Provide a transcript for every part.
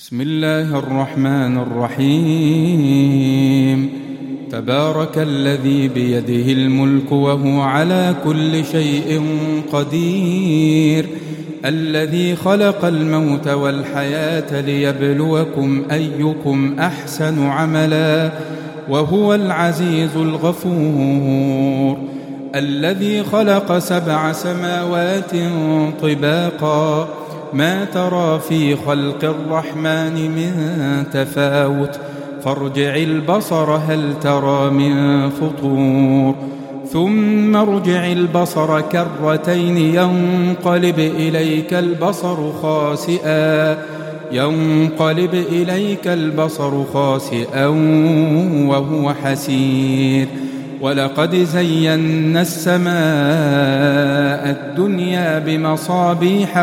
بسم الله الرحمن الرحيم. تبارك الذي بيده الملك وهو على كل شيء قدير، الذي خلق الموت والحياة ليبلوكم أيكم أحسن عملا وهو العزيز الغفور، الذي خلق 7 سماوات طباقا ما ترى في خلق الرحمن من تفاوت، فارجع البصر هل ترى من فطور، ثم ارجع البصر كرتين ينقلب إليك البصر خاسئا وهو حسير. ولقد زينا السماء الدنيا بمصابيح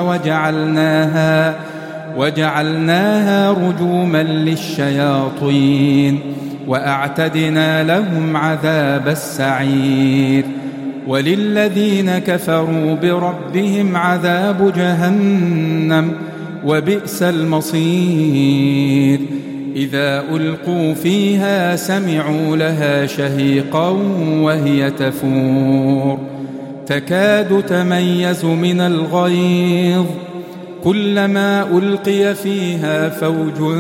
وجعلناها رجوما للشياطين وأعتدنا لهم عذاب السعير. وللذين كفروا بربهم عذاب جهنم وبئس المصير. إذا ألقوا فيها سمعوا لها شهيقا وهي تفور، تكاد تميز من الغيظ، كلما ألقي فيها فوج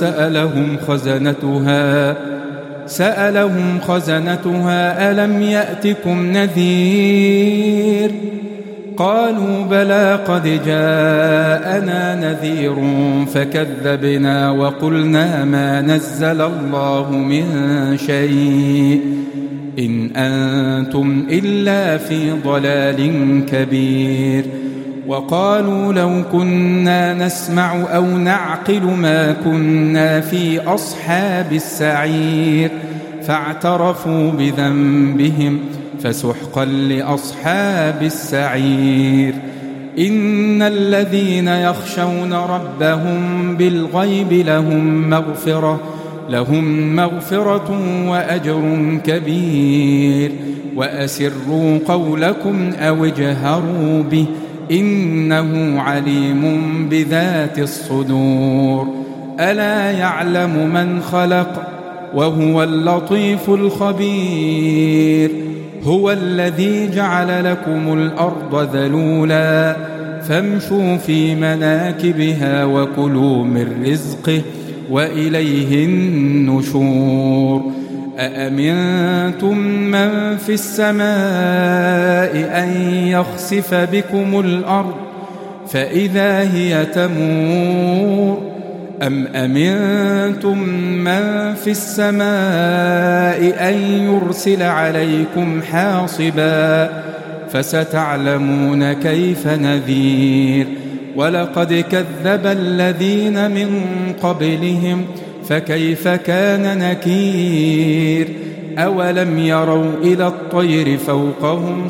سألهم خزنتها ألم يأتكم نذير؟ قالوا بلى قد جاءنا نذير فكذبنا وقلنا ما نزل الله من شيء إن أنتم إلا في ضلال كبير. وقالوا لو كنا نسمع أو نعقل ما كنا في أصحاب السعير، فاعترفوا بذنبهم فسحقا لأصحاب السعير. إن الذين يخشون ربهم بالغيب لهم مغفرة وأجر كبير. وأسروا قولكم أو اجهروا به إنه عليم بذات الصدور. ألا يعلم من خلق وهو اللطيف الخبير. هو الذي جعل لكم الأرض ذلولا فامشوا في مناكبها وكلوا من رزقه وإليه النشور. أأمنتم من في السماء أن يخسف بكم الأرض فإذا هي تمور، أم أمنتم من في السماء أن يرسل عليكم حاصبا فستعلمون كيف نذير. ولقد كذب الذين من قبلهم فكيف كان نكير. أولم يروا إلى الطير فوقهم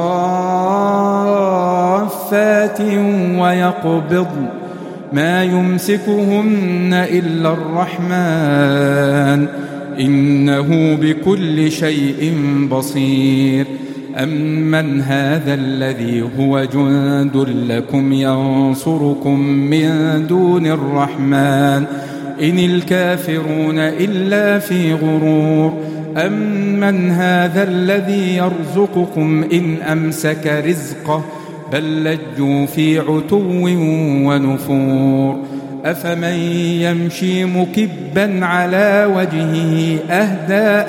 صافات ويقبضن ما يمسكهن إلا الرحمن إنه بكل شيء بصير. أمن هذا الذي هو جند لكم ينصركم من دون الرحمن إن الكافرون إلا في غرور. أمن هذا الذي يرزقكم إن أمسك رزقه بل لجوا في عتو ونفور. أفمن يمشي مكبا على وجهه أهدى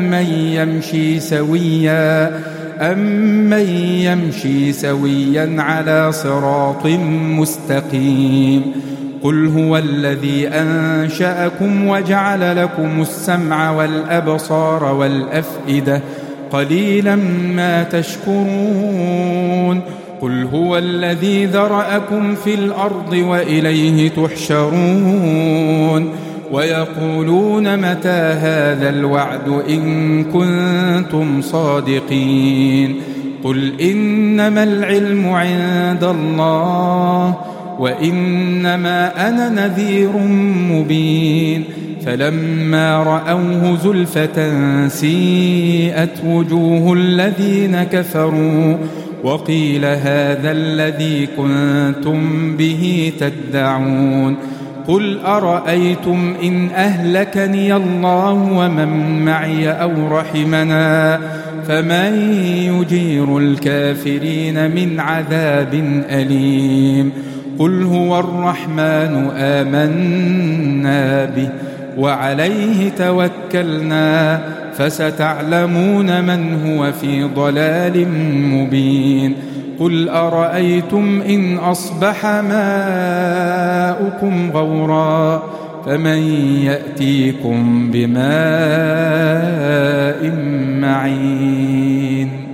أمن يمشي سويا على صراط مستقيم. قل هو الذي أنشأكم وجعل لكم السمع والأبصار والأفئدة قليلا ما تشكرون. قل هو الذي ذرأكم في الأرض وإليه تحشرون. ويقولون متى هذا الوعد إن كنتم صادقين. قل إنما العلم عند الله وإنما أنا نذير مبين. فلما رأوه زلفة سيئت وجوه الذين كفروا وقيل هذا الذي كنتم به تدعون. قل أرأيتم إن أهلكني الله ومن معي أو رحمنا فمن يجير الكافرين من عذاب أليم قل هو الرحمن آمنا به وعليه توكلنا فستعلمون من هو في ضلال مبين قل أرأيتم إن أصبح ماؤكم غورا فمن يأتيكم بماء معين